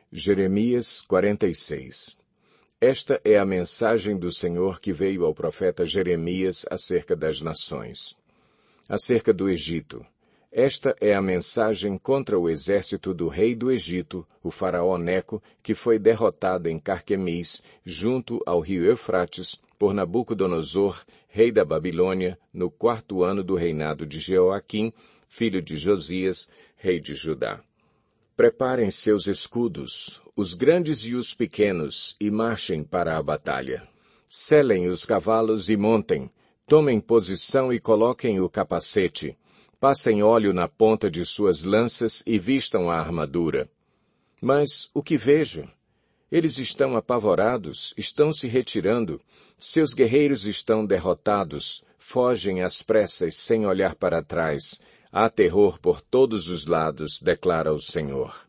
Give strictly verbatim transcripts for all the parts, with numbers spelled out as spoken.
Jeremias quarenta e seis. Esta é a mensagem do Senhor que veio ao profeta Jeremias acerca das nações. Acerca do Egito. Esta é a mensagem contra o exército do rei do Egito, o faraó Neco, que foi derrotado em Carquemis, junto ao rio Eufrates, por Nabucodonosor, rei da Babilônia, no quarto ano do reinado de Jeoaquim, filho de Josias, rei de Judá. Preparem seus escudos, os grandes e os pequenos, e marchem para a batalha. Selem os cavalos e montem, tomem posição e coloquem o capacete. Passem óleo na ponta de suas lanças e vistam a armadura. Mas o que vejo? Eles estão apavorados, estão se retirando, seus guerreiros estão derrotados, fogem às pressas sem olhar para trás. Há terror por todos os lados, declara o Senhor.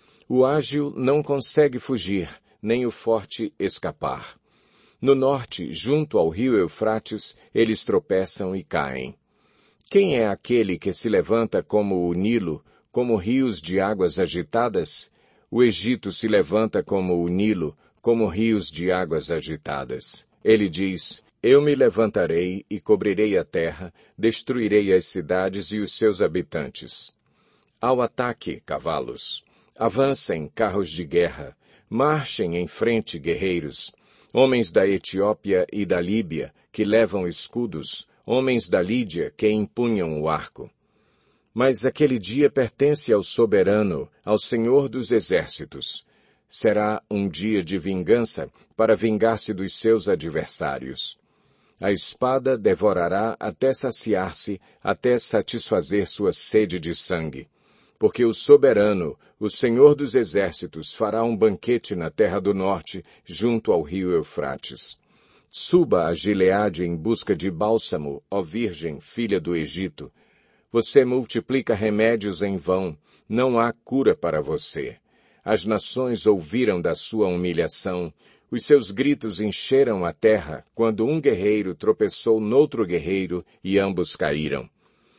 O ágil não consegue fugir, nem o forte escapar. No norte, junto ao rio Eufrates, eles tropeçam e caem. Quem é aquele que se levanta como o Nilo, como rios de águas agitadas? O Egito se levanta como o Nilo, como rios de águas agitadas. Ele diz: Eu me levantarei e cobrirei a terra, destruirei as cidades e os seus habitantes. Ao ataque, cavalos! Avancem, carros de guerra! Marchem em frente, guerreiros! Homens da Etiópia e da Líbia, que levam escudos, homens da Lídia, que empunham o arco. Mas aquele dia pertence ao soberano, ao Senhor dos exércitos. Será um dia de vingança para vingar-se dos seus adversários. A espada devorará até saciar-se, até satisfazer sua sede de sangue. Porque o soberano, o Senhor dos exércitos, fará um banquete na terra do norte, junto ao rio Eufrates. Suba a Gileade em busca de bálsamo, ó Virgem, filha do Egito. Você multiplica remédios em vão, não há cura para você. As nações ouviram da sua humilhação, os seus gritos encheram a terra, quando um guerreiro tropeçou noutro guerreiro e ambos caíram.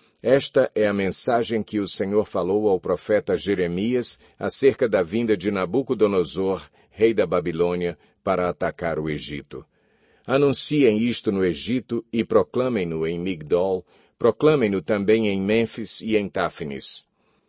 Esta é a mensagem que o Senhor falou ao profeta Jeremias acerca da vinda de Nabucodonosor, rei da Babilônia, para atacar o Egito. Anunciem isto no Egito e proclamem-no em Migdol, proclamem-no também em Mênfis e em Táfnis.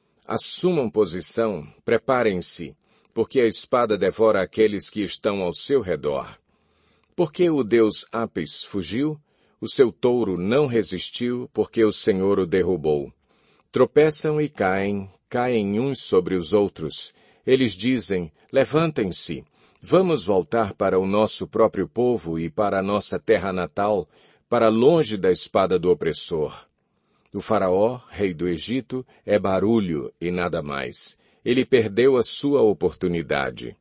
Assumam posição, preparem-se, porque a espada devora aqueles que estão ao seu redor. Porque o deus Apis fugiu? O seu touro não resistiu, porque o Senhor o derrubou. Tropeçam e caem, caem uns sobre os outros. Eles dizem: levantem-se, vamos voltar para o nosso próprio povo e para a nossa terra natal, para longe da espada do opressor. O faraó, rei do Egito, é barulho e nada mais. Ele perdeu a sua oportunidade.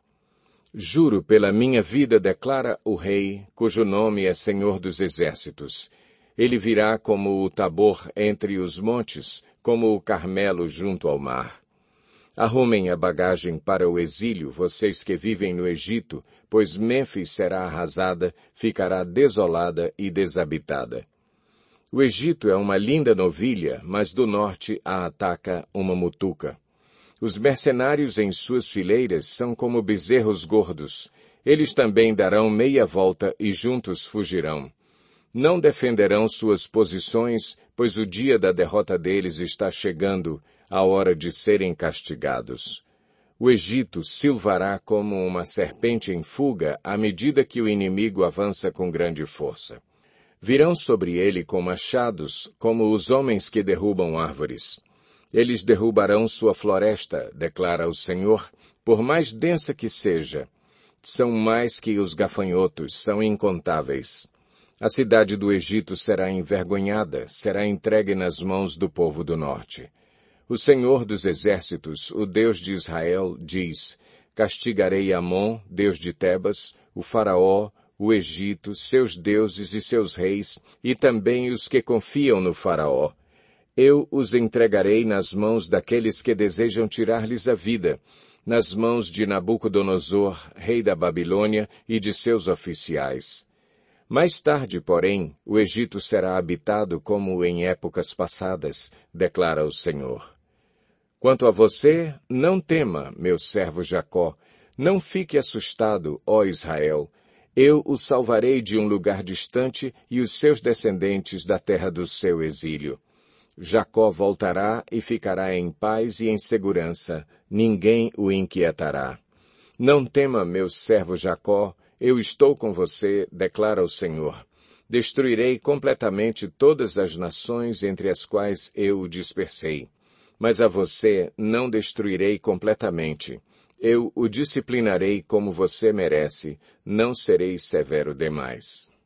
Juro pela minha vida, declara o rei, cujo nome é Senhor dos Exércitos. Ele virá como o Tabor entre os montes, como o Carmelo junto ao mar. Arrumem a bagagem para o exílio, vocês que vivem no Egito, pois Mênfis será arrasada, ficará desolada e desabitada. O Egito é uma linda novilha, mas do norte a ataca uma mutuca. Os mercenários em suas fileiras são como bezerros gordos. Eles também darão meia volta e juntos fugirão. Não defenderão suas posições, pois o dia da derrota deles está chegando, a hora de serem castigados. O Egito silvará como uma serpente em fuga à medida que o inimigo avança com grande força. Virão sobre ele com machados, como os homens que derrubam árvores. Eles derrubarão sua floresta, declara o Senhor, por mais densa que seja. São mais que os gafanhotos, são incontáveis. A cidade do Egito será envergonhada, será entregue nas mãos do povo do norte. O Senhor dos exércitos, o Deus de Israel, diz: castigarei Amon, Deus de Tebas, o faraó, o Egito, seus deuses e seus reis, e também os que confiam no faraó. Eu os entregarei nas mãos daqueles que desejam tirar-lhes a vida, nas mãos de Nabucodonosor, rei da Babilônia, e de seus oficiais. Mais tarde, porém, o Egito será habitado como em épocas passadas, declara o Senhor. Quanto a você, não tema, meu servo Jacó, Não fique assustado, ó Israel. Eu o salvarei de um lugar distante e os seus descendentes da terra do seu exílio. Jacó voltará e ficará em paz e em segurança. Ninguém o inquietará. Não tema, meu servo Jacó, eu estou com você, declara o Senhor. Destruirei completamente todas as nações entre as quais eu o dispersei. Mas a você não destruirei completamente. Eu o disciplinarei como você merece, não serei severo demais.